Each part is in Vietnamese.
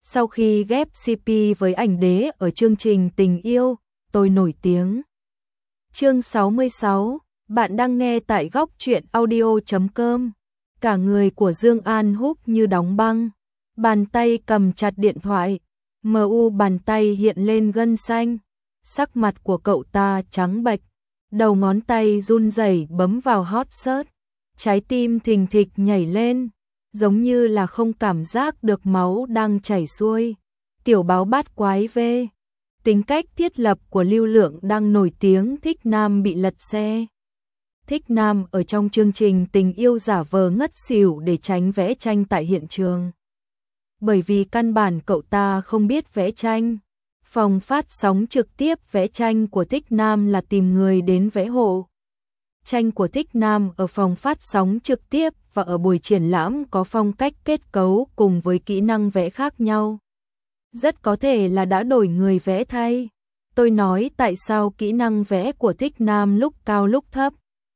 Sau khi ghép CP với ảnh đế ở chương trình Tình yêu, tôi nổi tiếng. Chương 66, bạn đang nghe tại góc truyện audio.com. Cả người của Dương An Húc như đóng băng, bàn tay cầm chặt điện thoại, bàn tay hiện lên gân xanh, sắc mặt của cậu ta trắng bệch, đầu ngón tay run rẩy bấm vào hot search, trái tim thình thịch nhảy lên, giống như là không cảm giác được máu đang chảy xuôi. Tiểu báo bát quái V. Tính cách thiết lập của Lưu Lượng đang nổi tiếng thích nam bị lật xe. Thích nam ở trong chương trình Tình yêu giả vờ ngất xỉu để tránh vẽ tranh tại hiện trường. Bởi vì căn bản cậu ta không biết vẽ tranh. Phòng phát sóng trực tiếp vẽ tranh của Thích Nam là tìm người đến vẽ hộ. Tranh của Thích Nam ở phòng phát sóng trực tiếp và ở buổi triển lãm có phong cách kết cấu cùng với kỹ năng vẽ khác nhau. Rất có thể là đã đổi người vẽ thay. Tôi nói tại sao kỹ năng vẽ của Thích Nam lúc cao lúc thấp.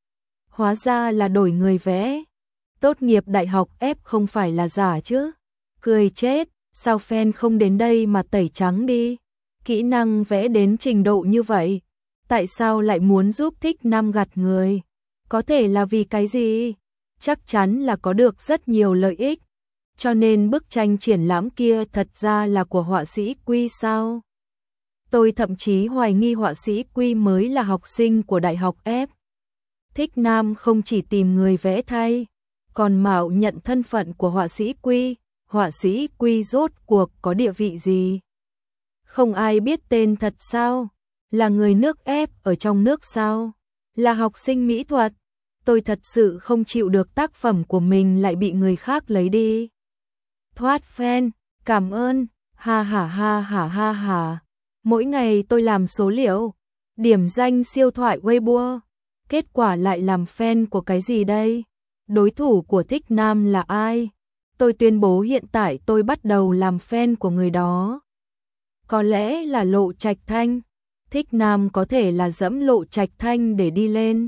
Hóa ra là đổi người vẽ. Tốt nghiệp đại học ép không phải là giả chứ. Cười chết, sao fan không đến đây mà tẩy trắng đi. Kỹ năng vẽ đến trình độ như vậy. Tại sao lại muốn giúp Thích Nam gặt người? Có thể là vì cái gì? Chắc chắn là có được rất nhiều lợi ích. Cho nên bức tranh triển lãm kia thật ra là của họa sĩ Quy sao? Tôi thậm chí hoài nghi họa sĩ Quy mới là học sinh của đại học F. Thích Nam không chỉ tìm người vẽ thay, còn mạo nhận thân phận của họa sĩ Quy. Họa sĩ Quy rốt cuộc có địa vị gì? Không ai biết tên thật sao? Là người nước F ở trong nước sao? Là học sinh mỹ thuật? Tôi thật sự không chịu được tác phẩm của mình lại bị người khác lấy đi. Thoát fan, cảm ơn, ha ha ha ha ha ha. Mỗi ngày tôi làm số liệu, điểm danh siêu thoại Weibo, kết quả lại làm fan của cái gì đây? Đối thủ của Thích Nam là ai? Tôi tuyên bố hiện tại tôi bắt đầu làm fan của người đó. Có lẽ là Lộ Trạch Thanh. Thích Nam có thể là dẫm Lộ Trạch Thanh để đi lên.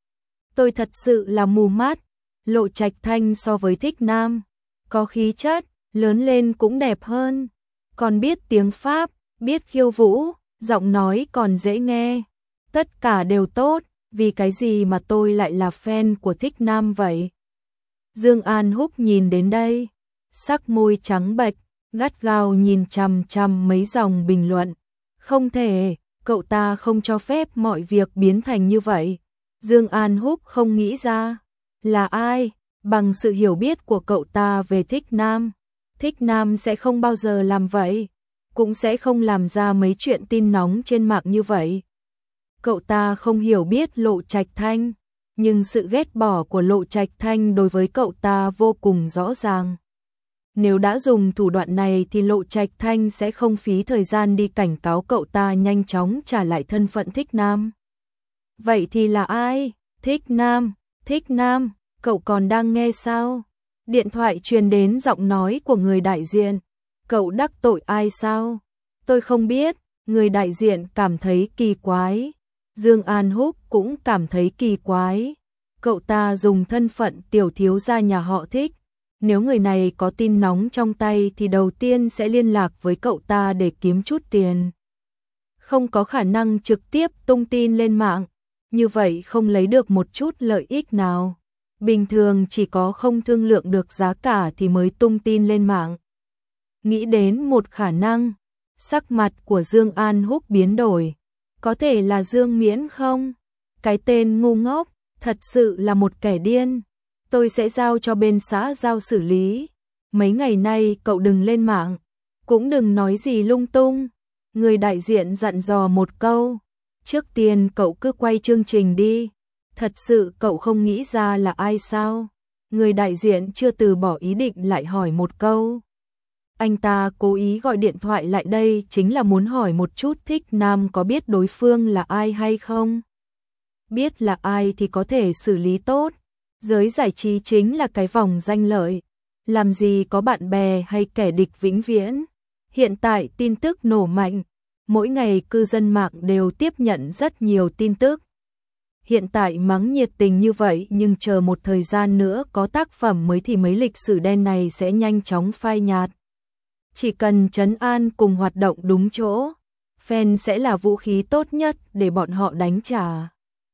Tôi thật sự là mù mắt. Lộ Trạch Thanh so với Thích Nam có khí chất, lớn lên cũng đẹp hơn, còn biết tiếng Pháp, biết khiêu vũ, giọng nói còn dễ nghe. Tất cả đều tốt, vì cái gì mà tôi lại là fan của Thích Nam vậy? Dương An Húc nhìn đến đây, sắc môi trắng bệch, gắt gao nhìn chằm chằm mấy dòng bình luận. Không thể, cậu ta không cho phép mọi việc biến thành như vậy. Dương An Húc không nghĩ ra là ai, bằng sự hiểu biết của cậu ta về Thích Nam. Thích Nam sẽ không bao giờ làm vậy, cũng sẽ không làm ra mấy chuyện tin nóng trên mạng như vậy. Cậu ta không hiểu biết Lộ Trạch Thanh, nhưng sự ghét bỏ của Lộ Trạch Thanh đối với cậu ta vô cùng rõ ràng. Nếu đã dùng thủ đoạn này thì Lộ Trạch Thanh sẽ không phí thời gian đi cảnh cáo cậu ta nhanh chóng trả lại thân phận Thích Nam. Vậy thì là ai? Thích Nam, cậu còn đang nghe sao? Điện thoại truyền đến giọng nói của người đại diện. Cậu đắc tội ai sao? Tôi không biết, người đại diện cảm thấy kỳ quái. Dương An Húc cũng cảm thấy kỳ quái. Cậu ta dùng thân phận tiểu thiếu gia nhà họ Thích. Nếu người này có tin nóng trong tay thì đầu tiên sẽ liên lạc với cậu ta để kiếm chút tiền. Không có khả năng trực tiếp tung tin lên mạng. Như vậy không lấy được một chút lợi ích nào. Bình thường chỉ có không thương lượng được giá cả thì mới tung tin lên mạng. Nghĩ đến một khả năng, sắc mặt của Dương An Húc biến đổi. Có thể là Dương Miễn không? Cái tên ngu ngốc, thật sự là một kẻ điên. Tôi sẽ giao cho bên xã giao xử lý. Mấy ngày nay cậu đừng lên mạng, cũng đừng nói gì lung tung. Người đại diện dặn dò một câu. Trước tiên cậu cứ quay chương trình đi. Thật sự cậu không nghĩ ra là ai sao? Người đại diện chưa từ bỏ ý định lại hỏi một câu. Anh ta cố ý gọi điện thoại lại đây chính là muốn hỏi một chút Thích Nam có biết đối phương là ai hay không? Biết là ai thì có thể xử lý tốt. Giới giải trí chính là cái vòng danh lợi. Làm gì có bạn bè hay kẻ địch vĩnh viễn. Hiện tại tin tức nổ mạnh. Mỗi ngày cư dân mạng đều tiếp nhận rất nhiều tin tức. Hiện tại mắng nhiệt tình như vậy nhưng chờ một thời gian nữa có tác phẩm mới thì mấy lịch sử đen này sẽ nhanh chóng phai nhạt. Chỉ cần trấn an cùng hoạt động đúng chỗ, fan sẽ là vũ khí tốt nhất để bọn họ đánh trả.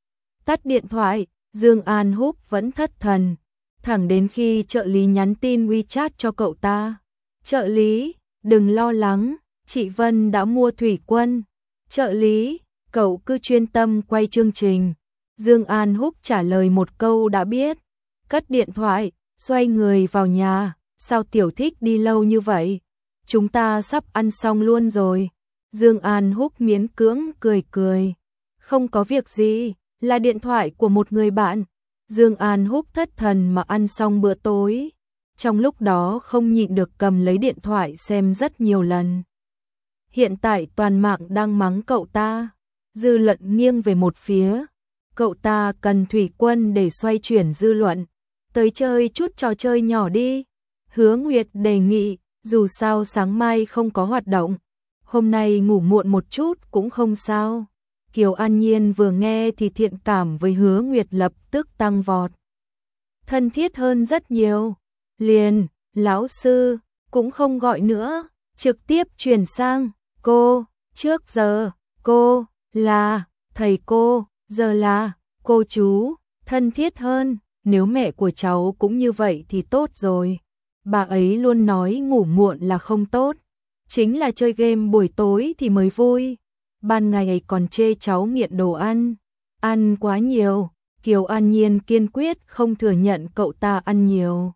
Tắt điện thoại, Dương An Húc vẫn thất thần, thẳng đến khi trợ lý nhắn tin WeChat cho cậu ta. Trợ lý, đừng lo lắng, chị Vân đã mua thủy quân. Trợ lý, cậu cứ chuyên tâm quay chương trình. Dương An Húc trả lời một câu đã biết, cất điện thoại, xoay người vào nhà. Sao Tiểu Thích đi lâu như vậy? Chúng ta sắp ăn xong luôn rồi. Dương An Húc miễn cưỡng cười cười. Không có việc gì, là điện thoại của một người bạn. Dương An Húc thất thần mà ăn xong bữa tối. Trong lúc đó không nhịn được cầm lấy điện thoại xem rất nhiều lần. Hiện tại toàn mạng đang mắng cậu ta. Dư luận nghiêng về một phía. Cậu ta cần thủy quân để xoay chuyển dư luận. Tới chơi chút trò chơi nhỏ đi. Hứa Nguyệt đề nghị, dù sao sáng mai không có hoạt động. Hôm nay ngủ muộn một chút cũng không sao. Kiều An Nhiên vừa nghe thì thiện cảm với Hứa Nguyệt lập tức tăng vọt. Thân thiết hơn rất nhiều. Liền, lão sư, cũng không gọi nữa. Trực tiếp chuyển sang, cô, trước giờ, cô, là, thầy cô, giờ là, cô chú, thân thiết hơn. Nếu mẹ của cháu cũng như vậy thì tốt rồi. Bà ấy luôn nói ngủ muộn là không tốt. Chính là chơi game buổi tối thì mới vui. Ban ngày còn chê cháu nghiện đồ ăn. Ăn quá nhiều. Kiều An Nhiên kiên quyết không thừa nhận cậu ta ăn nhiều.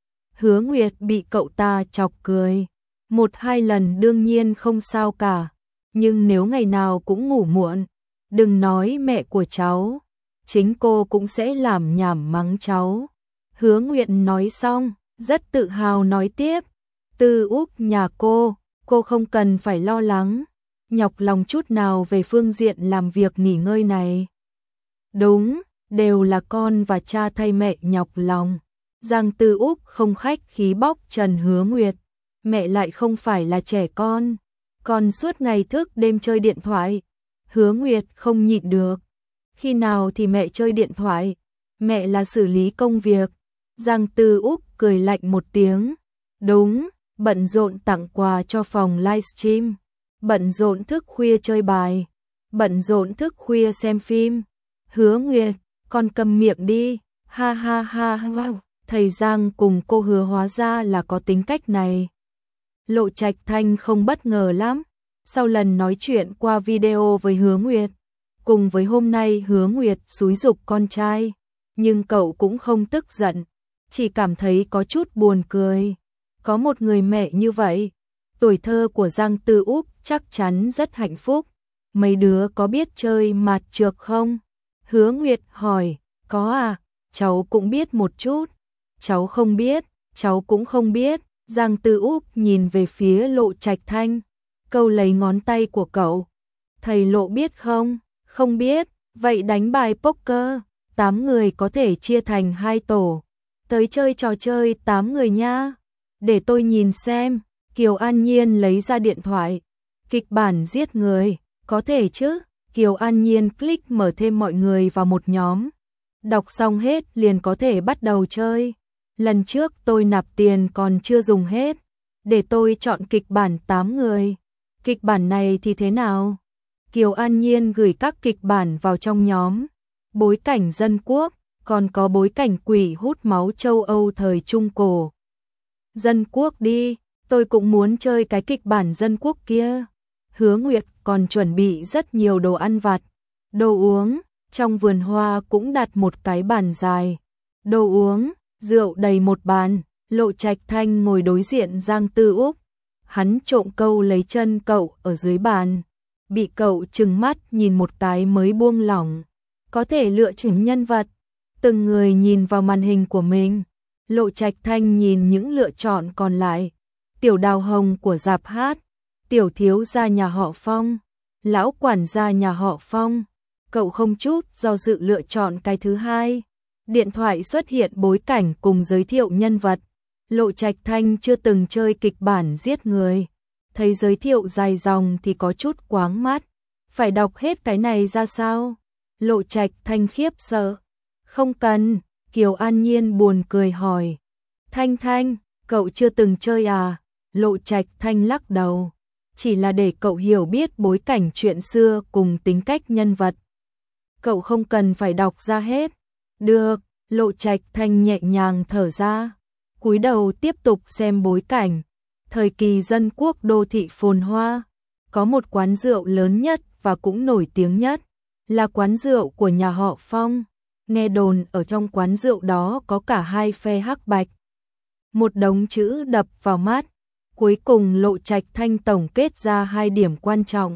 Hứa Nguyệt bị cậu ta chọc cười. 1-2 lần đương nhiên không sao cả. Nhưng nếu ngày nào cũng ngủ muộn, đừng nói mẹ của cháu, chính cô cũng sẽ làm nhảm mắng cháu. Hứa Nguyệt nói xong, rất tự hào nói tiếp. Từ Úc nhà cô không cần phải lo lắng, nhọc lòng chút nào về phương diện làm việc nghỉ ngơi này. Đúng, đều là con và cha thay mẹ nhọc lòng. Giang Tư Úc không khách khí bóc trần Hứa Nguyệt. Mẹ lại không phải là trẻ con suốt ngày thức đêm chơi điện thoại. Hứa Nguyệt không nhịn được. Khi nào thì mẹ chơi điện thoại? Mẹ là xử lý công việc. Giang Tư Úc cười lạnh một tiếng. Đúng, bận rộn tặng quà cho phòng livestream, bận rộn thức khuya chơi bài, bận rộn thức khuya xem phim. Hứa Nguyệt, con cầm miệng đi. Ha ha ha ha. Thầy Giang cùng cô Hứa hóa ra là có tính cách này. Lộ Trạch Thanh không bất ngờ lắm. Sau lần nói chuyện qua video với Hứa Nguyệt, cùng với hôm nay Hứa Nguyệt xúi giục con trai, nhưng cậu cũng không tức giận, chỉ cảm thấy có chút buồn cười. Có một người mẹ như vậy, tuổi thơ của Giang Tư Úc chắc chắn rất hạnh phúc. Mấy đứa có biết chơi mạt trược không? Hứa Nguyệt hỏi. Có à, cháu cũng biết một chút. Cháu không biết, cháu cũng không biết. Giang Tư Úc nhìn về phía Lộ Trạch Thanh, câu lấy ngón tay của cậu. Thầy Lộ biết không? Không biết. Vậy đánh bài poker, 8 người có thể chia thành 2 tổ. Tới chơi trò chơi 8 người nha. Để tôi nhìn xem. Kiều An Nhiên lấy ra điện thoại. Kịch bản giết người, có thể chứ? Kiều An Nhiên click mở thêm mọi người vào một nhóm. Đọc xong hết liền có thể bắt đầu chơi. Lần trước tôi nạp tiền còn chưa dùng hết. Để tôi chọn kịch bản 8 người. Kịch bản này thì thế nào? Kiều An Nhiên gửi các kịch bản vào trong nhóm. Bối cảnh dân quốc, còn có bối cảnh quỷ hút máu châu Âu thời Trung Cổ. Dân quốc đi, tôi cũng muốn chơi cái kịch bản dân quốc kia. Hứa Nguyệt còn chuẩn bị rất nhiều đồ ăn vặt, đồ uống, trong vườn hoa cũng đặt một cái bàn dài. Đồ uống, rượu đầy một bàn. Lộ Trạch Thanh ngồi đối diện Giang Tư Úc. Hắn trộm câu lấy chân cậu ở dưới bàn. Bị cậu trừng mắt nhìn một cái mới buông lỏng. Có thể lựa chọn nhân vật. Từng người nhìn vào màn hình của mình. Lộ Trạch Thanh nhìn những lựa chọn còn lại. Tiểu Đào Hồng của Dạp Hát, tiểu thiếu gia nhà họ Phong, lão quản gia nhà họ Phong. Cậu không chút do dự lựa chọn cái thứ hai. Điện thoại xuất hiện bối cảnh cùng giới thiệu nhân vật. Lộ Trạch Thanh chưa từng chơi kịch bản giết người, thấy giới thiệu dài dòng thì có chút quáng mắt. Phải đọc hết cái này ra sao? Lộ Trạch Thanh khiếp sợ. Không cần. Kiều An Nhiên buồn cười hỏi. Thanh Thanh, cậu chưa từng chơi à? Lộ Trạch Thanh lắc đầu, chỉ là để cậu hiểu biết bối cảnh chuyện xưa cùng tính cách nhân vật. Cậu không cần phải đọc ra hết. Được, Lộ Trạch Thanh nhẹ nhàng thở ra, cúi đầu tiếp tục xem bối cảnh. Thời kỳ dân quốc đô thị phồn hoa, có một quán rượu lớn nhất và cũng nổi tiếng nhất, là quán rượu của nhà họ Phong. Nghe đồn ở trong quán rượu đó có cả hai phe hắc bạch. Một đống chữ đập vào mắt. Cuối cùng Lộ Trạch Thanh tổng kết ra 2 điểm quan trọng.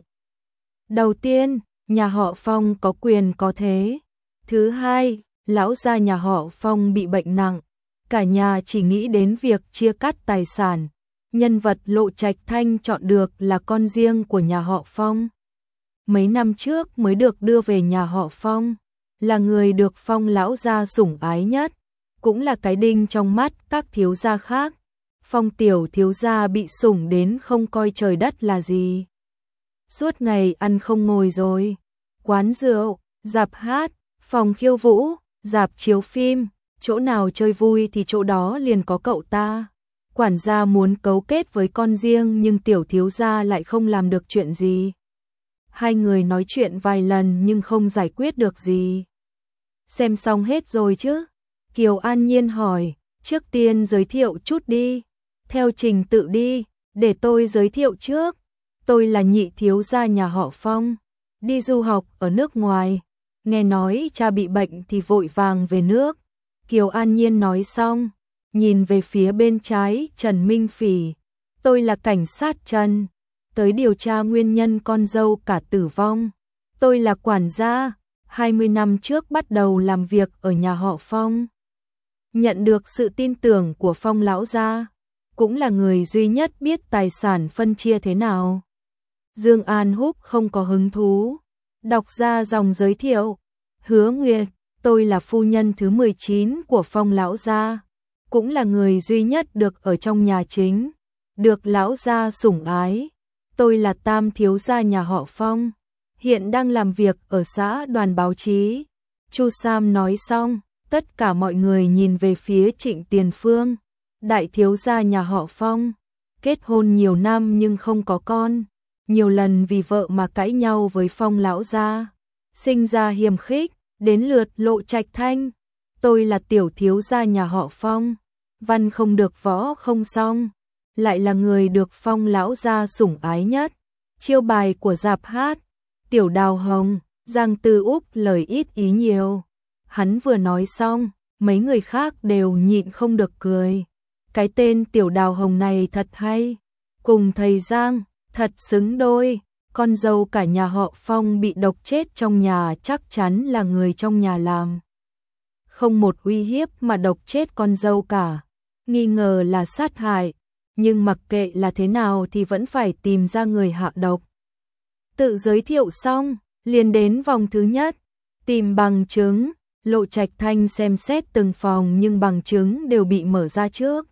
Đầu tiên, nhà họ Phong có quyền có thế. Thứ hai, lão gia nhà họ Phong bị bệnh nặng. Cả nhà chỉ nghĩ đến việc chia cắt tài sản. Nhân vật Lộ Trạch Thanh chọn được là con riêng của nhà họ Phong. Mấy năm trước mới được đưa về nhà họ Phong, là người được Phong lão gia sủng ái nhất, cũng là cái đinh trong mắt các thiếu gia khác. Phong tiểu thiếu gia bị sủng đến không coi trời đất là gì. Suốt ngày ăn không ngồi rồi. Quán rượu, rạp hát, phòng khiêu vũ, rạp chiếu phim, chỗ nào chơi vui thì chỗ đó liền có cậu ta. Quản gia muốn cấu kết với con riêng nhưng tiểu thiếu gia lại không làm được chuyện gì. Hai người nói chuyện vài lần nhưng không giải quyết được gì. Xem xong hết rồi chứ? Kiều An Nhiên hỏi, trước tiên giới thiệu chút đi. Theo trình tự đi, để tôi giới thiệu trước. Tôi là nhị thiếu gia nhà họ Phong, đi du học ở nước ngoài. Nghe nói cha bị bệnh thì vội vàng về nước. Kiều An Nhiên nói xong, nhìn về phía bên trái Trần Minh Phỉ. Tôi là cảnh sát Trần, tới điều tra nguyên nhân con dâu cả tử vong. Tôi là quản gia, 20 năm trước bắt đầu làm việc ở nhà họ Phong. Nhận được sự tin tưởng của Phong lão gia, cũng là người duy nhất biết tài sản phân chia thế nào. Dương An Húc không có hứng thú, đọc ra dòng giới thiệu. Hứa Nguyệt, tôi là phu nhân thứ 19 của Phong lão gia, cũng là người duy nhất được ở trong nhà chính, được lão gia sủng ái. Tôi là tam thiếu gia nhà họ Phong, hiện đang làm việc ở xã đoàn báo chí. Chu Sam nói xong, tất cả mọi người nhìn về phía Trịnh Tiền Phương, đại thiếu gia nhà họ Phong, kết hôn nhiều năm nhưng không có con, nhiều lần vì vợ mà cãi nhau với Phong lão gia, sinh ra hiềm khích. Đến lượt Lộ Trạch Thanh, tôi là tiểu thiếu gia nhà họ Phong, văn không được võ không xong, lại là người được Phong lão gia sủng ái nhất. Chiêu bài của rạp hát, Tiểu Đào Hồng, Giang Tư Úc lời ít ý nhiều. Hắn vừa nói xong, mấy người khác đều nhịn không được cười. Cái tên Tiểu Đào Hồng này thật hay, cùng thầy Giang, thật xứng đôi. Con dâu cả nhà họ Phong bị độc chết trong nhà chắc chắn là người trong nhà làm. Không một uy hiếp mà độc chết con dâu cả, nghi ngờ là sát hại, nhưng mặc kệ là thế nào thì vẫn phải tìm ra người hạ độc. Tự giới thiệu xong, liền đến vòng thứ nhất, tìm bằng chứng. Lộ Trạch Thanh xem xét từng phòng nhưng bằng chứng đều bị mở ra trước.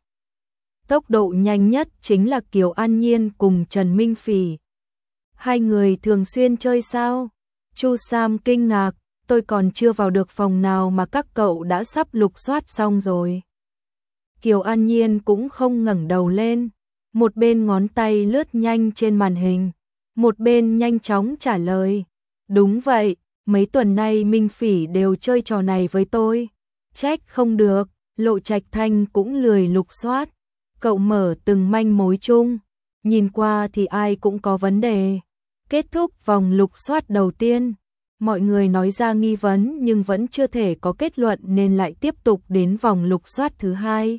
Tốc độ nhanh nhất chính là Kiều An Nhiên cùng Trần Minh Phỉ. Hai người thường xuyên chơi sao? Chu Sam kinh ngạc, tôi còn chưa vào được phòng nào mà các cậu đã sắp lục soát xong rồi. Kiều An Nhiên cũng không ngẩng đầu lên, một bên ngón tay lướt nhanh trên màn hình, một bên nhanh chóng trả lời. Đúng vậy, mấy tuần nay Minh Phỉ đều chơi trò này với tôi. Trách không được, Lộ Trạch Thanh cũng lười lục soát. Cậu mở từng manh mối chung, nhìn qua thì ai cũng có vấn đề. Kết thúc vòng lục soát đầu tiên, mọi người nói ra nghi vấn nhưng vẫn chưa thể có kết luận nên lại tiếp tục đến vòng lục soát thứ hai.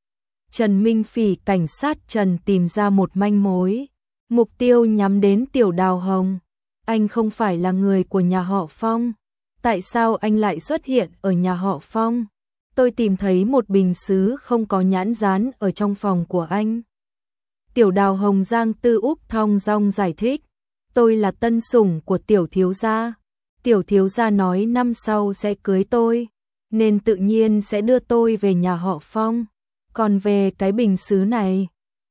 Trần Minh Phỉ cảnh sát Trần tìm ra một manh mối, mục tiêu nhắm đến Tiểu Đào Hồng. Anh không phải là người của nhà họ Phong, tại sao anh lại xuất hiện ở nhà họ Phong? Tôi tìm thấy một bình sứ không có nhãn dán ở trong phòng của anh. Tiểu Đào Hồng Giang Tư Úc thong dong giải thích. Tôi là tân sủng của tiểu thiếu gia. Tiểu thiếu gia nói năm sau sẽ cưới tôi, nên tự nhiên sẽ đưa tôi về nhà họ Phong. Còn về cái bình sứ này,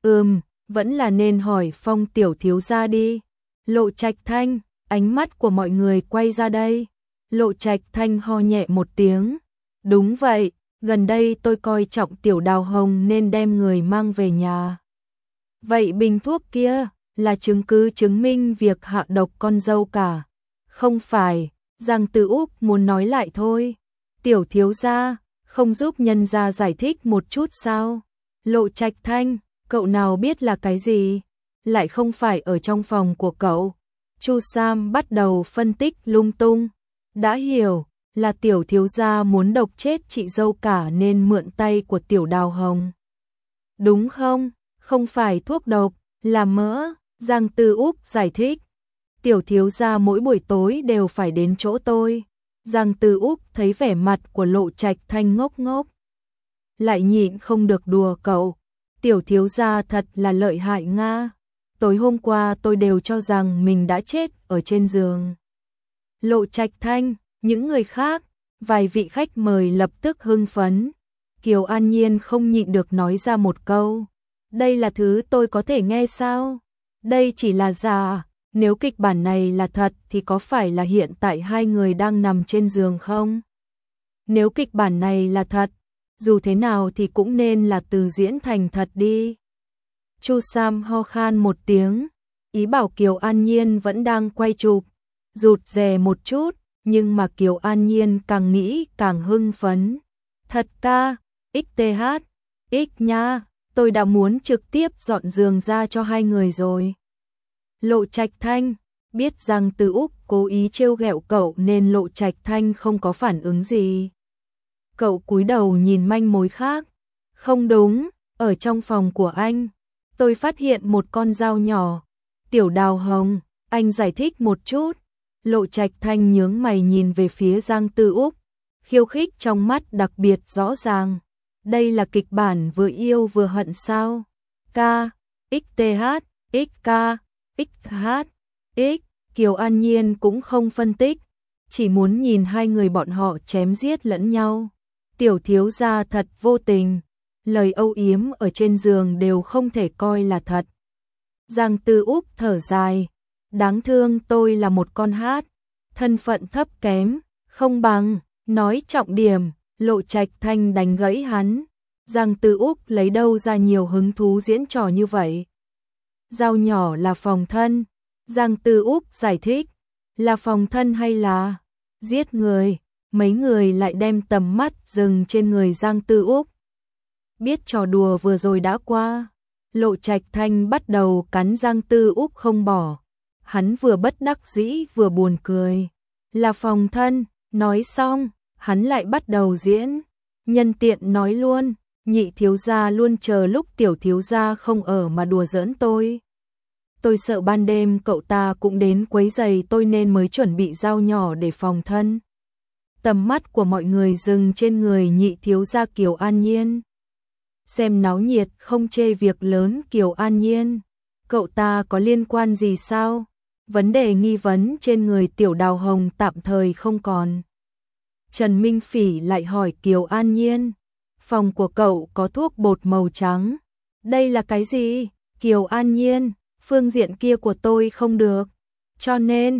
vẫn là nên hỏi Phong tiểu thiếu gia đi. Lộ Trạch Thanh, ánh mắt của mọi người quay ra đây. Lộ Trạch Thanh ho nhẹ một tiếng. Đúng vậy, gần đây tôi coi trọng Tiểu Đào Hồng nên đem người mang về nhà. Vậy bình thuốc kia là chứng cứ chứng minh việc hạ độc con dâu cả? Không phải, Giang Tư Úc muốn nói lại thôi. Tiểu thiếu gia, không giúp nhân gia giải thích một chút sao? Lộ Trạch Thanh, cậu nào biết là cái gì? Lại không phải ở trong phòng của cậu. Chu Sam bắt đầu phân tích lung tung. Đã hiểu, là tiểu thiếu gia muốn độc chết chị dâu cả nên mượn tay của tiểu Đào Hồng. Đúng không? Không phải thuốc độc, là mỡ. Giang Tư Úc giải thích. Tiểu thiếu gia mỗi buổi tối đều phải đến chỗ tôi. Giang Tư Úc thấy vẻ mặt của Lộ Trạch Thanh ngốc ngốc. Lại nhịn không được đùa cậu. Tiểu thiếu gia thật là lợi hại nga. Tối hôm qua tôi đều cho rằng mình đã chết ở trên giường. Lộ Trạch Thanh, những người khác, vài vị khách mời lập tức hưng phấn. Kiều An Nhiên không nhịn được nói ra một câu. Đây là thứ tôi có thể nghe sao? Đây chỉ là giả. Nếu kịch bản này là thật thì có phải là hiện tại hai người đang nằm trên giường không? Nếu kịch bản này là thật, dù thế nào thì cũng nên là từ diễn thành thật đi. Chu Sam ho khan một tiếng, ý bảo Kiều An Nhiên vẫn đang quay chụp, rụt rè một chút, nhưng mà Kiều An Nhiên càng nghĩ càng hưng phấn. Thật ca, XTH, X nha, tôi đã muốn trực tiếp dọn giường ra cho hai người rồi. Lộ Trạch Thanh, biết rằng Từ Úc cố ý trêu ghẹo cậu nên Lộ Trạch Thanh không có phản ứng gì. Cậu cúi đầu nhìn manh mối khác. Không đúng, ở trong phòng của anh, tôi phát hiện một con dao nhỏ. Tiểu Đào Hồng, anh giải thích một chút. Lộ Trạch Thanh nhướng mày nhìn về phía Giang Tư Úc, khiêu khích trong mắt đặc biệt rõ ràng. Đây là kịch bản vừa yêu vừa hận sao? K, XTH, XK, XH, X, Kiều An Nhiên cũng không phân tích, chỉ muốn nhìn hai người bọn họ chém giết lẫn nhau. Tiểu thiếu gia thật vô tình, lời âu yếm ở trên giường đều không thể coi là thật. Giang Tư Úc thở dài, đáng thương tôi là một con hát, thân phận thấp kém, không bằng, nói trọng điểm. Lộ Trạch Thanh đánh gãy hắn. Giang Tư Úc lấy đâu ra nhiều hứng thú diễn trò như vậy? Dao nhỏ là phòng thân. Giang Tư Úc giải thích. Là phòng thân hay là giết người? Mấy người lại đem tầm mắt dừng trên người Giang Tư Úc. Biết trò đùa vừa rồi đã qua. Lộ Trạch Thanh bắt đầu cắn Giang Tư Úc không bỏ. Hắn vừa bất đắc dĩ vừa buồn cười. Là phòng thân, nói xong, hắn lại bắt đầu diễn. Nhân tiện nói luôn, nhị thiếu gia luôn chờ lúc tiểu thiếu gia không ở mà đùa giỡn tôi. Tôi sợ ban đêm cậu ta cũng đến quấy rầy tôi nên mới chuẩn bị dao nhỏ để phòng thân. Tầm mắt của mọi người dừng trên người nhị thiếu gia Kiều An Nhiên. Xem náo nhiệt không chê việc lớn Kiều An Nhiên. Cậu ta có liên quan gì sao? Vấn đề nghi vấn trên người tiểu Đào Hồng tạm thời không còn. Trần Minh Phỉ lại hỏi Kiều An Nhiên. Phòng của cậu có thuốc bột màu trắng. Đây là cái gì? Kiều An Nhiên, phương diện kia của tôi không được. Cho nên,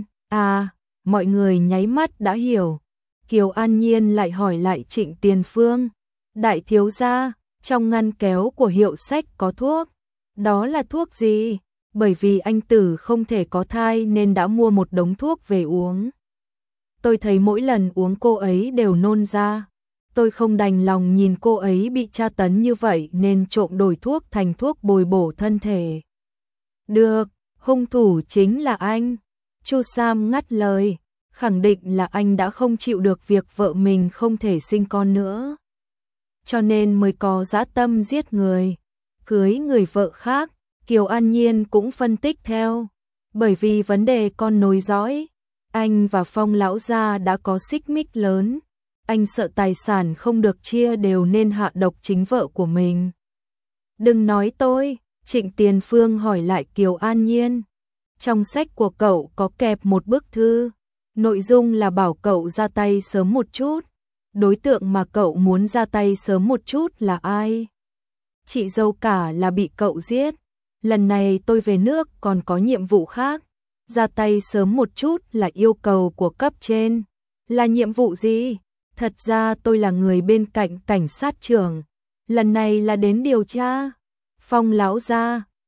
mọi người nháy mắt đã hiểu. Kiều An Nhiên lại hỏi lại Trịnh Tiền Phương. Đại thiếu gia, trong ngăn kéo của hiệu sách có thuốc. Đó là thuốc gì? Bởi vì anh Tử không thể có thai nên đã mua một đống thuốc về uống. Tôi thấy mỗi lần uống cô ấy đều nôn ra. Tôi không đành lòng nhìn cô ấy bị tra tấn như vậy nên trộm đổi thuốc thành thuốc bồi bổ thân thể. Được, hung thủ chính là anh. Chu Sam ngắt lời, khẳng định là anh đã không chịu được việc vợ mình không thể sinh con nữa. Cho nên mới có dã tâm giết người, cưới người vợ khác. Kiều An Nhiên cũng phân tích theo. Bởi vì vấn đề con nối dõi, anh và Phong lão gia đã có xích mích lớn. Anh sợ tài sản không được chia đều nên hạ độc chính vợ của mình. Đừng nói tôi, Trịnh Tiền Phương hỏi lại Kiều An Nhiên. Trong sách của cậu có kẹp một bức thư. Nội dung là bảo cậu ra tay sớm một chút. Đối tượng mà cậu muốn ra tay sớm một chút là ai? Chị dâu cả là bị cậu giết. Lần này tôi về nước còn có nhiệm vụ khác. Ra tay sớm một chút là yêu cầu của cấp trên. Là nhiệm vụ gì? Thật ra tôi là người bên cạnh cảnh sát trưởng. Lần này là đến điều tra. Phong lão gia,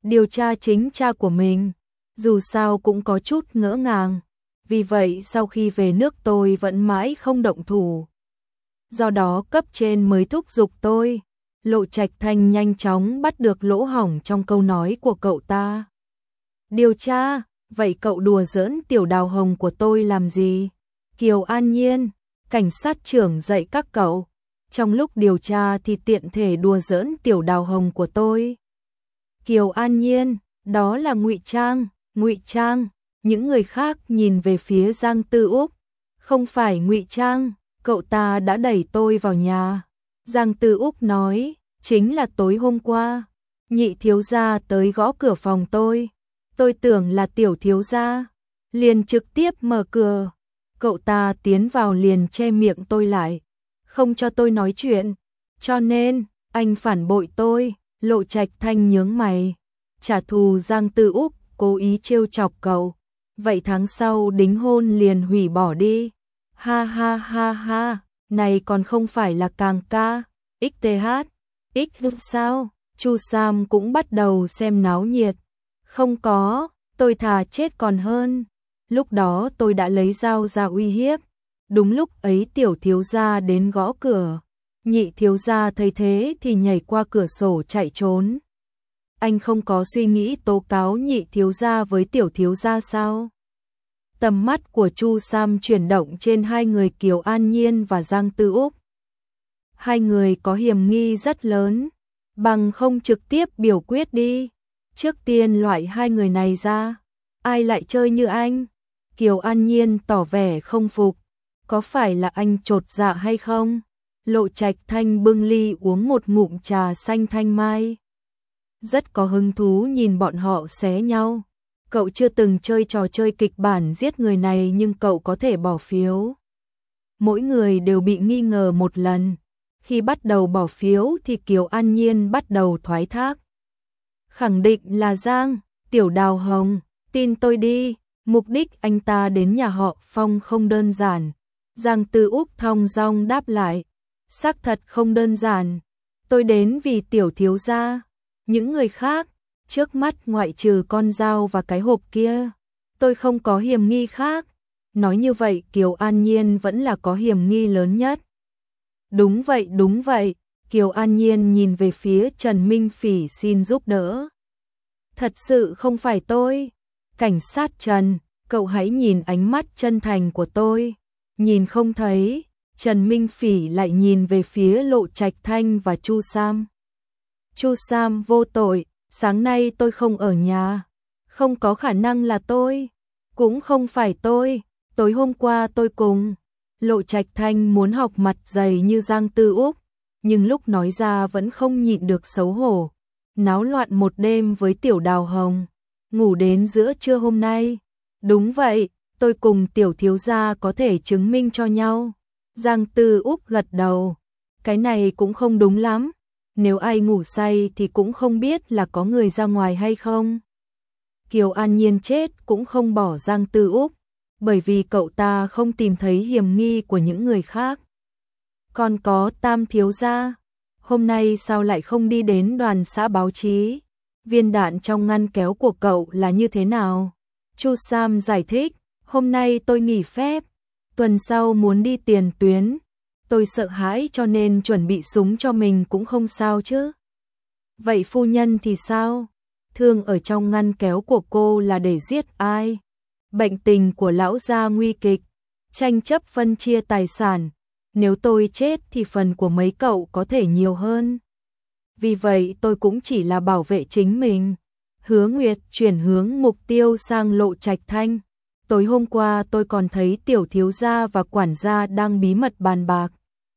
điều tra chính cha của mình, dù sao cũng có chút ngỡ ngàng. Vì vậy sau khi về nước tôi vẫn mãi không động thủ. Do đó cấp trên mới thúc giục tôi. Lộ Trạch Thanh nhanh chóng bắt được lỗ hổng trong câu nói của cậu ta. Điều tra, vậy cậu đùa giỡn Tiểu Đào Hồng của tôi làm gì? Kiều An Nhiên, cảnh sát trưởng dạy các cậu. Trong lúc điều tra thì tiện thể đùa giỡn Tiểu Đào Hồng của tôi. Kiều An Nhiên, đó là ngụy trang, ngụy trang. Những người khác nhìn về phía Giang Tư Úc. Không phải ngụy trang, cậu ta đã đẩy tôi vào nhà. Giang Tư Úc nói, chính là tối hôm qua, nhị thiếu gia tới gõ cửa phòng tôi. Tôi tưởng là tiểu thiếu gia, liền trực tiếp mở cửa. Cậu ta tiến vào liền che miệng tôi lại, không cho tôi nói chuyện. Cho nên, anh phản bội tôi. Lộ Trạch Thanh nhướng mày. Trả thù. Giang Tư Úc cố ý trêu chọc cậu. Vậy tháng sau đính hôn liền hủy bỏ đi. Ha ha ha ha, này còn không phải là càng ca, XTH, X sao? Chu Sam cũng bắt đầu xem náo nhiệt. Không có, tôi thà chết còn hơn. Lúc đó tôi đã lấy dao ra uy hiếp. Đúng lúc ấy tiểu thiếu gia đến gõ cửa. Nhị thiếu gia thấy thế thì nhảy qua cửa sổ chạy trốn. Anh không có suy nghĩ tố cáo nhị thiếu gia với tiểu thiếu gia sao? Tầm mắt của Chu Sam chuyển động trên hai người Kiều An Nhiên và Giang Tư Úc. Hai người có hiểm nghi rất lớn, bằng không trực tiếp biểu quyết đi. Trước tiên loại hai người này ra, ai lại chơi như anh? Kiều An Nhiên tỏ vẻ không phục, có phải là anh chột dạ hay không? Lộ Trạch Thanh bưng ly uống một ngụm trà xanh thanh mai. Rất có hứng thú nhìn bọn họ xé nhau. Cậu chưa từng chơi trò chơi kịch bản giết người này nhưng cậu có thể bỏ phiếu. Mỗi người đều bị nghi ngờ một lần. Khi bắt đầu bỏ phiếu thì Kiều An Nhiên bắt đầu thoái thác. Khẳng định là Giang, Tiểu Đào Hồng, tin tôi đi, mục đích anh ta đến nhà họ Phong không đơn giản. Giang Tư Úc thong dong đáp lại, xác thật không đơn giản, tôi đến vì tiểu thiếu gia. Những người khác, trước mắt ngoại trừ con dao và cái hộp kia, tôi không có hiểm nghi khác. Nói như vậy Kiều An Nhiên vẫn là có hiểm nghi lớn nhất. Đúng vậy, Kiều An Nhiên nhìn về phía Trần Minh Phỉ xin giúp đỡ. Thật sự không phải tôi. Cảnh sát Trần, cậu hãy nhìn ánh mắt chân thành của tôi. Nhìn không thấy, Trần Minh Phỉ lại nhìn về phía Lộ Trạch Thanh và Chu Sam. Chu Sam vô tội, sáng nay tôi không ở nhà. Không có khả năng là tôi. Cũng không phải tôi, tối hôm qua tôi cùng. Lộ Trạch Thanh muốn học mặt dày như Giang Tư Úc, nhưng lúc nói ra vẫn không nhịn được xấu hổ. Náo loạn một đêm với Tiểu Đào Hồng, ngủ đến giữa trưa hôm nay. Đúng vậy, tôi cùng tiểu thiếu gia có thể chứng minh cho nhau. Giang Tư Úc gật đầu. Cái này cũng không đúng lắm. Nếu ai ngủ say thì cũng không biết là có người ra ngoài hay không. Kiều An Nhiên chết cũng không bỏ Giang Tư Úc, bởi vì cậu ta không tìm thấy hiểm nghi của những người khác. Còn có Tam thiếu gia, hôm nay sao lại không đi đến đoàn xã báo chí? Viên đạn trong ngăn kéo của cậu là như thế nào? Chu Sam giải thích, hôm nay tôi nghỉ phép, tuần sau muốn đi tiền tuyến. Tôi sợ hãi cho nên chuẩn bị súng cho mình cũng không sao chứ. Vậy phu nhân thì sao? Thương ở trong ngăn kéo của cô là để giết ai? Bệnh tình của lão gia nguy kịch, tranh chấp phân chia tài sản. Nếu tôi chết thì phần của mấy cậu có thể nhiều hơn. Vì vậy tôi cũng chỉ là bảo vệ chính mình. Hứa Nguyệt chuyển hướng mục tiêu sang Lộ Trạch Thanh. Tối hôm qua tôi còn thấy tiểu thiếu gia và quản gia đang bí mật bàn bạc.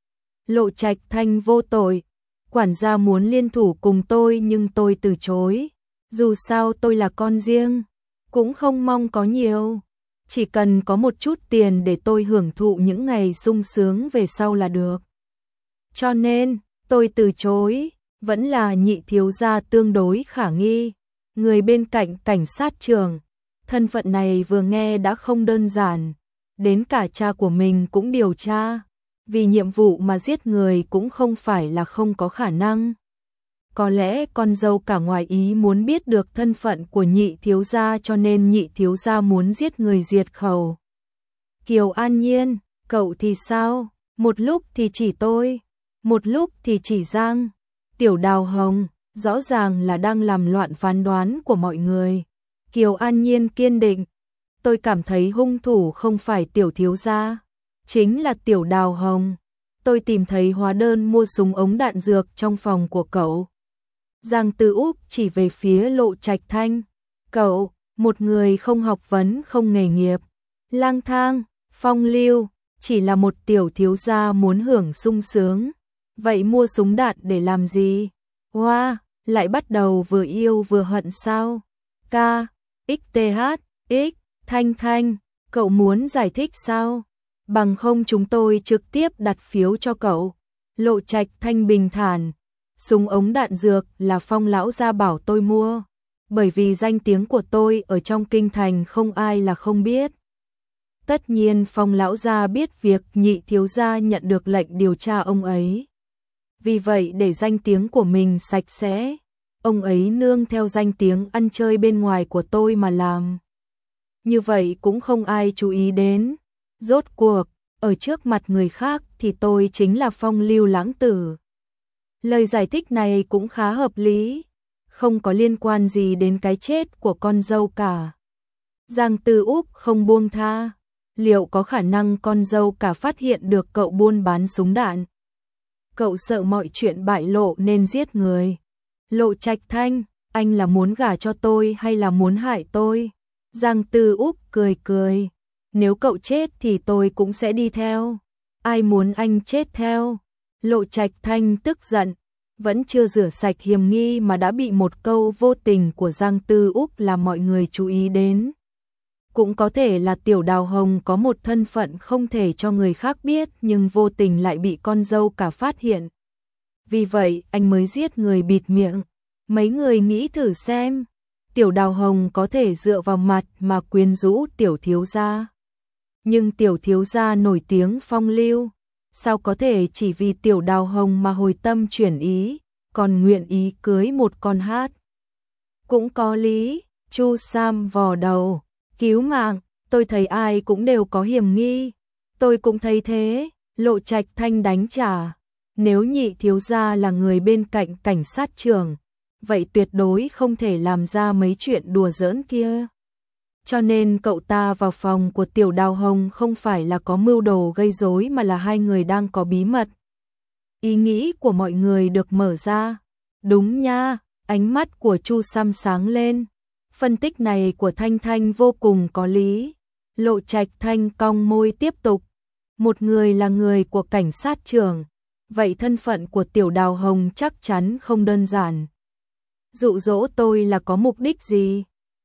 Lộ Trạch Thanh vô tội. Quản gia muốn liên thủ cùng tôi nhưng tôi từ chối. Dù sao tôi là con riêng, cũng không mong có nhiều. Chỉ cần có một chút tiền để tôi hưởng thụ những ngày sung sướng về sau là được. Cho nên, tôi từ chối, vẫn là nhị thiếu gia tương đối khả nghi. Người bên cạnh cảnh sát trưởng, thân phận này vừa nghe đã không đơn giản. Đến cả cha của mình cũng điều tra. Vì nhiệm vụ mà giết người cũng không phải là không có khả năng. Có lẽ con dâu cả ngoài ý muốn biết được thân phận của nhị thiếu gia cho nên nhị thiếu gia muốn giết người diệt khẩu. Kiều An Nhiên, cậu thì sao? Một lúc thì chỉ tôi, một lúc thì chỉ Giang. Tiểu Đào Hồng, rõ ràng là đang làm loạn phán đoán của mọi người. Kiều An Nhiên kiên định, tôi cảm thấy hung thủ không phải tiểu thiếu gia, chính là Tiểu Đào Hồng. Tôi tìm thấy hóa đơn mua súng ống đạn dược trong phòng của cậu. Giang Tư Úc chỉ về phía Lộ Trạch Thanh. Cậu, một người không học vấn không nghề nghiệp, lang thang, phong lưu, chỉ là một tiểu thiếu gia muốn hưởng sung sướng. Vậy mua súng đạn để làm gì? Hoa, lại bắt đầu vừa yêu vừa hận sao? K, XTH, X, Thanh Thanh, cậu muốn giải thích sao? Bằng không chúng tôi trực tiếp đặt phiếu cho cậu. Lộ Trạch Thanh bình thản, súng ống đạn dược là Phong lão gia bảo tôi mua, bởi vì danh tiếng của tôi ở trong kinh thành không ai là không biết. Tất nhiên Phong lão gia biết việc nhị thiếu gia nhận được lệnh điều tra ông ấy. Vì vậy để danh tiếng của mình sạch sẽ, ông ấy nương theo danh tiếng ăn chơi bên ngoài của tôi mà làm. Như vậy cũng không ai chú ý đến. Rốt cuộc, ở trước mặt người khác thì tôi chính là phong lưu lãng tử. Lời giải thích này cũng khá hợp lý, không có liên quan gì đến cái chết của con dâu cả. Giang Tư Úc không buông tha, liệu có khả năng con dâu cả phát hiện được cậu buôn bán súng đạn? Cậu sợ mọi chuyện bại lộ nên giết người. Lộ Trạch Thanh, anh là muốn gả cho tôi hay là muốn hại tôi? Giang Tư Úc cười cười, nếu cậu chết thì tôi cũng sẽ đi theo. Ai muốn anh chết theo? Lộ Trạch Thanh tức giận, vẫn chưa rửa sạch hiềm nghi mà đã bị một câu vô tình của Giang Tư Úc làm mọi người chú ý đến. Cũng có thể là Tiểu Đào Hồng có một thân phận không thể cho người khác biết nhưng vô tình lại bị con dâu cả phát hiện. Vì vậy anh mới giết người bịt miệng. Mấy người nghĩ thử xem, Tiểu Đào Hồng có thể dựa vào mặt mà quyến rũ tiểu thiếu gia. Nhưng tiểu thiếu gia nổi tiếng phong lưu, sao có thể chỉ vì Tiểu Đào Hồng mà hồi tâm chuyển ý, còn nguyện ý cưới một con hát. Cũng có lý, Chu Sam vò đầu, cứu mạng, tôi thấy ai cũng đều có hiểm nghi. Tôi cũng thấy thế, Lộ Trạch Thanh đánh trả. Nếu nhị thiếu gia là người bên cạnh cảnh sát trưởng, vậy tuyệt đối không thể làm ra mấy chuyện đùa giỡn kia. Cho nên cậu ta vào phòng của Tiểu Đào Hồng không phải là có mưu đồ gây rối mà là hai người đang có bí mật. Ý nghĩ của mọi người được mở ra. Đúng nha, ánh mắt của Chu Sam sáng lên. Phân tích này của Thanh Thanh vô cùng có lý. Lộ Trạch Thanh cong môi tiếp tục. Một người là người của cảnh sát trưởng, vậy thân phận của Tiểu Đào Hồng chắc chắn không đơn giản. Dụ dỗ tôi là có mục đích gì?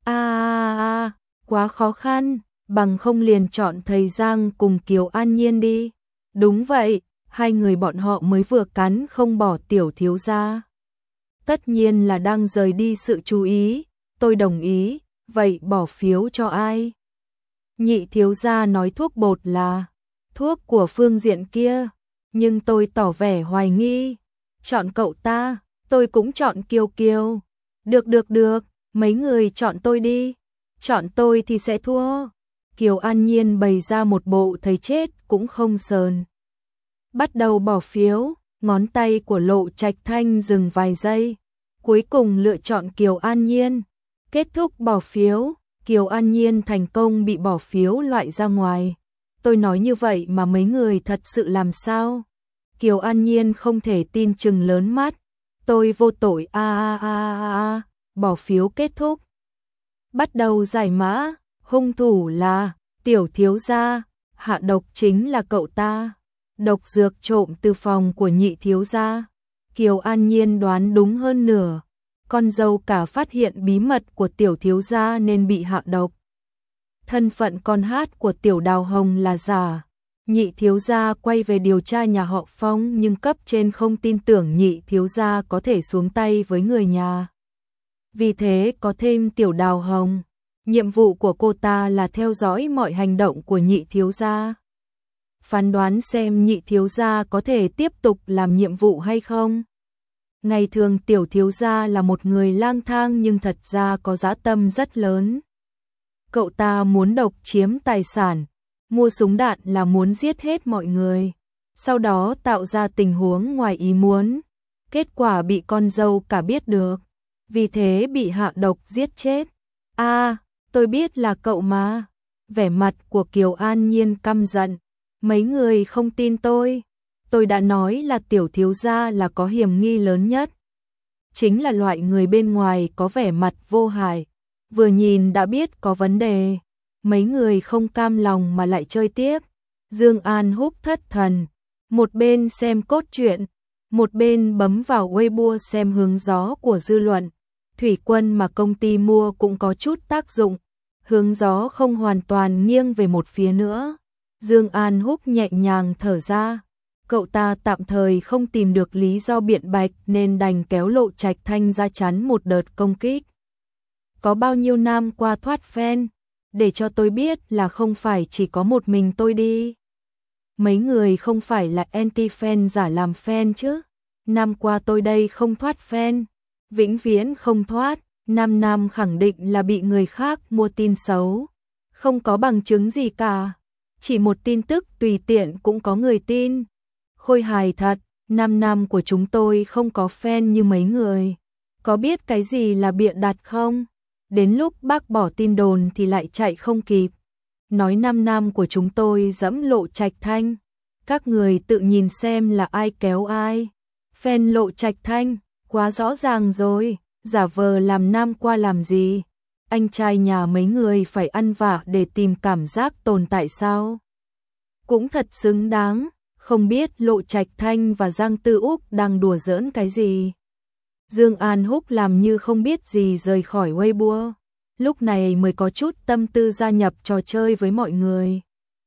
Quá khó khăn, bằng không liền chọn thầy Giang cùng Kiều An Nhiên đi. Đúng vậy, hai người bọn họ mới vừa cắn không bỏ tiểu thiếu gia. Tất nhiên là đang rời đi sự chú ý, tôi đồng ý, vậy bỏ phiếu cho ai? Nhị thiếu gia nói thuốc bột là thuốc của phương diện kia, nhưng tôi tỏ vẻ hoài nghi. Chọn cậu ta, tôi cũng chọn Kiều Kiều. Được, mấy người chọn tôi đi. Chọn tôi thì sẽ thua. Kiều An Nhiên bày ra một bộ thấy chết cũng không sờn. Bắt đầu bỏ phiếu, ngón tay của Lộ Trạch Thanh dừng vài giây. Cuối cùng lựa chọn Kiều An Nhiên. Kết thúc bỏ phiếu, Kiều An Nhiên thành công bị bỏ phiếu loại ra ngoài. Tôi nói như vậy mà mấy người thật sự làm sao? Kiều An Nhiên không thể tin chừng lớn mắt. Tôi vô tội bỏ phiếu kết thúc. Bắt đầu giải mã, hung thủ là tiểu thiếu gia, hạ độc chính là cậu ta. Độc dược trộm từ phòng của nhị thiếu gia. Kiều An Nhiên đoán đúng hơn nửa. Con dâu cả phát hiện bí mật của tiểu thiếu gia nên bị hạ độc. Thân phận con hát của Tiểu Đào Hồng là giả. Nhị thiếu gia quay về điều tra nhà họ Phong nhưng cấp trên không tin tưởng nhị thiếu gia có thể xuống tay với người nhà. Vì thế có thêm Tiểu Đào Hồng. Nhiệm vụ của cô ta là theo dõi mọi hành động của nhị thiếu gia. Phán đoán xem nhị thiếu gia có thể tiếp tục làm nhiệm vụ hay không. Ngày thường tiểu thiếu gia là một người lang thang nhưng thật ra có dã tâm rất lớn. Cậu ta muốn độc chiếm tài sản, mua súng đạn là muốn giết hết mọi người, sau đó tạo ra tình huống ngoài ý muốn. Kết quả bị con dâu cả biết được, vì thế bị hạ độc giết chết. Tôi biết là cậu mà. Vẻ mặt của Kiều An Nhiên căm giận. Mấy người không tin tôi đã nói là tiểu thiếu gia là có hiểm nghi lớn nhất. Chính là loại người bên ngoài có vẻ mặt vô hại, vừa nhìn đã biết có vấn đề. Mấy người không cam lòng mà lại chơi tiếp. Dương An Húc thất thần, một bên xem cốt truyện, một bên bấm vào Weibo xem hướng gió của dư luận. Thủy quân mà công ty mua cũng có chút tác dụng, hướng gió không hoàn toàn nghiêng về một phía nữa. Dương An Húc nhẹ nhàng thở ra, cậu ta tạm thời không tìm được lý do biện bạch nên đành kéo Lộ Trạch Thanh ra chắn một đợt công kích. Có bao nhiêu năm qua thoát fan, để cho tôi biết là không phải chỉ có một mình tôi đi. Mấy người không phải là anti-fan giả làm fan chứ. Năm qua tôi đây không thoát fan, vĩnh viễn không thoát. 5 năm khẳng định là bị người khác mua tin xấu, không có bằng chứng gì cả. Chỉ một tin tức tùy tiện cũng có người tin. Khôi hài thật, 5 năm của chúng tôi không có fan như mấy người. Có biết cái gì là bịa đặt không? Đến lúc bác bỏ tin đồn thì lại chạy không kịp. Nói 5 năm của chúng tôi dẫm Lộ Trạch Thanh. Các người tự nhìn xem là ai kéo ai. Fan Lộ Trạch Thanh, quá rõ ràng rồi, giả vờ làm năm qua làm gì? Anh trai nhà mấy người phải ăn vạ để tìm cảm giác tồn tại sao? Cũng thật xứng đáng, không biết Lộ Trạch Thanh và Giang Tư Úc đang đùa giỡn cái gì. Dương An Húc làm như không biết gì rời khỏi Weibo, lúc này mới có chút tâm tư gia nhập trò chơi với mọi người.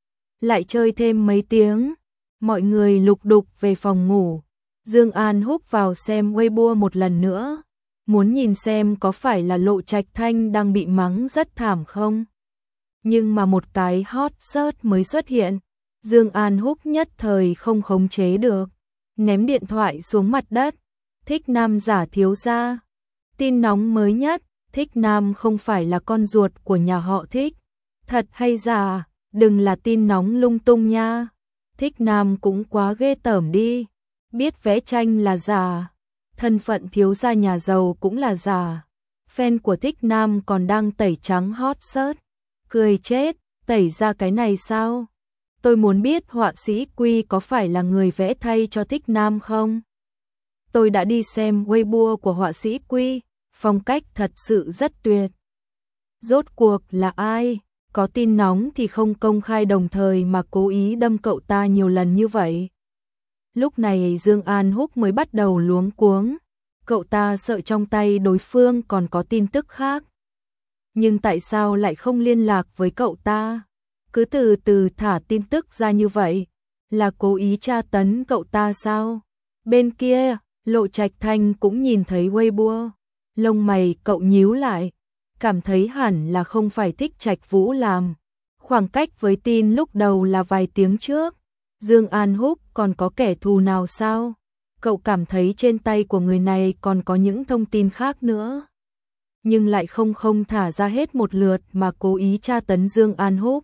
Lại chơi thêm mấy tiếng, mọi người lục đục về phòng ngủ. Dương An Húc vào xem Weibo một lần nữa, muốn nhìn xem có phải là Lộ Trạch Thanh đang bị mắng rất thảm không. Nhưng mà một cái hot search mới xuất hiện, Dương An Húc nhất thời không khống chế được, ném điện thoại xuống mặt đất. Thích Nam giả thiếu gia. Tin nóng mới nhất, Thích Nam không phải là con ruột của nhà họ Thích. Thật hay giả, đừng là tin nóng lung tung nha. Thích Nam cũng quá ghê tởm đi, biết vẽ tranh là giả, thân phận thiếu gia nhà giàu cũng là giả. Fan của Thích Nam còn đang tẩy trắng hot search, cười chết, tẩy ra cái này sao? Tôi muốn biết họa sĩ Quy có phải là người vẽ thay cho Thích Nam không? Tôi đã đi xem Weibo của họa sĩ Quy, phong cách thật sự rất tuyệt. Rốt cuộc là ai? Có tin nóng thì không công khai đồng thời mà cố ý đâm cậu ta nhiều lần như vậy. Lúc này Dương An Húc mới bắt đầu luống cuống, cậu ta sợ trong tay đối phương còn có tin tức khác. Nhưng tại sao lại không liên lạc với cậu ta? Cứ từ từ thả tin tức ra như vậy, là cố ý tra tấn cậu ta sao? Bên kia, Lộ Trạch Thanh cũng nhìn thấy Weibo, lông mày cậu nhíu lại, cảm thấy hẳn là không phải Thích Trạch Vũ làm. Khoảng cách với tin lúc đầu là vài tiếng trước. Dương An Húc còn có kẻ thù nào sao? Cậu cảm thấy trên tay của người này còn có những thông tin khác nữa. Nhưng lại không thả ra hết một lượt mà cố ý tra tấn Dương An Húc.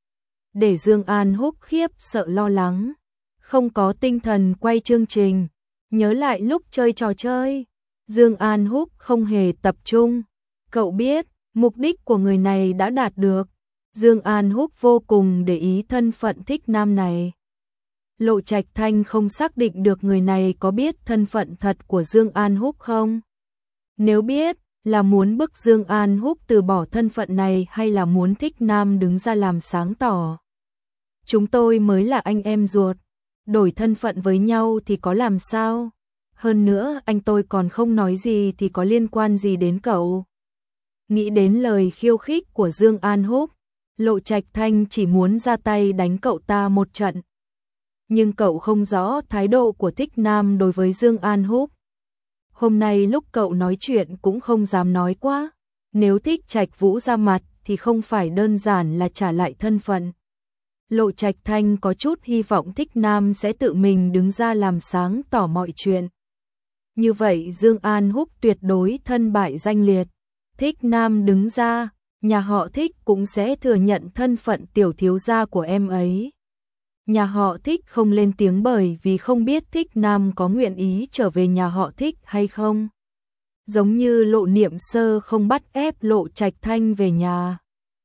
Để Dương An Húc khiếp sợ lo lắng, không có tinh thần quay chương trình. Nhớ lại lúc chơi trò chơi, Dương An Húc không hề tập trung. Cậu biết, mục đích của người này đã đạt được. Dương An Húc vô cùng để ý thân phận Thích Nam này. Lộ Trạch Thanh không xác định được người này có biết thân phận thật của Dương An Húc không. Nếu biết, là muốn bức Dương An Húc từ bỏ thân phận này hay là muốn Thích Nam đứng ra làm sáng tỏ. Chúng tôi mới là anh em ruột, đổi thân phận với nhau thì có làm sao? Hơn nữa anh tôi còn không nói gì thì có liên quan gì đến cậu? Nghĩ đến lời khiêu khích của Dương An Húc, Lộ Trạch Thanh chỉ muốn ra tay đánh cậu ta một trận. Nhưng cậu không rõ thái độ của Thích Nam đối với Dương An Húc. Hôm nay lúc cậu nói chuyện cũng không dám nói quá. Nếu Thích Trạch Vũ ra mặt thì không phải đơn giản là trả lại thân phận. Lộ Trạch Thanh có chút hy vọng Thích Nam sẽ tự mình đứng ra làm sáng tỏ mọi chuyện. Như vậy Dương An Húc tuyệt đối thân bại danh liệt. Thích Nam đứng ra, nhà họ Thích cũng sẽ thừa nhận thân phận tiểu thiếu gia của em ấy. Nhà họ Thích không lên tiếng bởi vì không biết Thích Nam có nguyện ý trở về nhà họ Thích hay không. Giống như Lộ Niệm Sơ không bắt ép Lộ Trạch Thanh về nhà.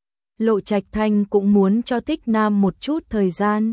Lộ Trạch Thanh cũng muốn cho Thích Nam một chút thời gian.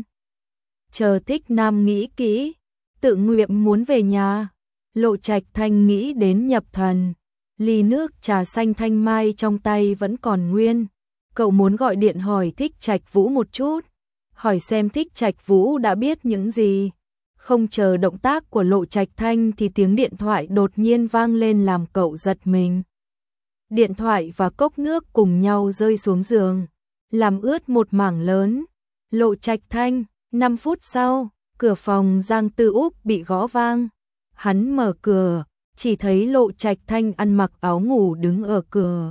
Chờ Thích Nam nghĩ kỹ, tự nguyện muốn về nhà. Lộ Trạch Thanh nghĩ đến nhập thần. Ly nước trà xanh thanh mai trong tay vẫn còn nguyên. Cậu muốn gọi điện hỏi Thích Trạch Vũ một chút. Hỏi xem Thích Trạch Vũ đã biết những gì. Không chờ động tác của Lộ Trạch Thanh thì tiếng điện thoại đột nhiên vang lên làm cậu giật mình. Điện thoại và cốc nước cùng nhau rơi xuống giường, làm ướt một mảng lớn. Lộ Trạch Thanh, 5 phút sau, cửa phòng Giang Tư Úc bị gõ vang. Hắn mở cửa, chỉ thấy Lộ Trạch Thanh ăn mặc áo ngủ đứng ở cửa.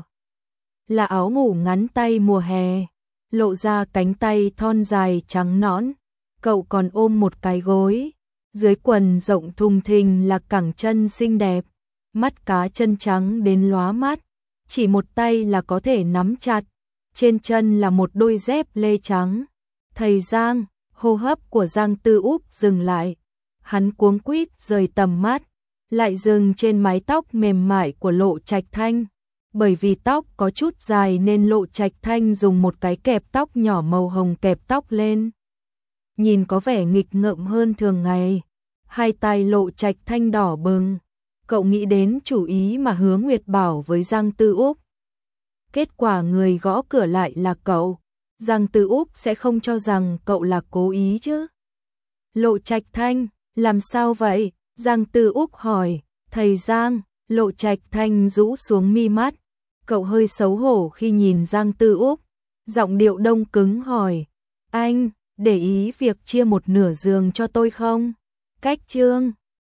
Là áo ngủ ngắn tay mùa hè, lộ ra cánh tay thon dài trắng nõn. Cậu còn ôm một cái gối. Dưới quần rộng thùng thình là cẳng chân xinh đẹp, mắt cá chân trắng đến lóa mắt, chỉ một tay là có thể nắm chặt, trên chân là một đôi dép lê trắng. Thầy Giang, hô hấp của Giang Tư Úc dừng lại, hắn cuống quýt rời tầm mắt, lại dừng trên mái tóc mềm mại của Lộ Trạch Thanh, bởi vì tóc có chút dài nên Lộ Trạch Thanh dùng một cái kẹp tóc nhỏ màu hồng kẹp tóc lên. Nhìn có vẻ nghịch ngợm hơn thường ngày. Hai tay Lộ Trạch Thanh đỏ bừng. Cậu nghĩ đến chủ ý mà Hứa Nguyệt bảo với Giang Tư Úc. Kết quả người gõ cửa lại là cậu. Giang Tư Úc sẽ không cho rằng cậu là cố ý chứ. Lộ Trạch Thanh, làm sao vậy? Giang Tư Úc hỏi. Thầy Giang, Lộ Trạch Thanh rũ xuống mi mắt. Cậu hơi xấu hổ khi nhìn Giang Tư Úc. Giọng điệu đông cứng hỏi. Anh, để ý việc chia một nửa giường cho tôi không? Cách chương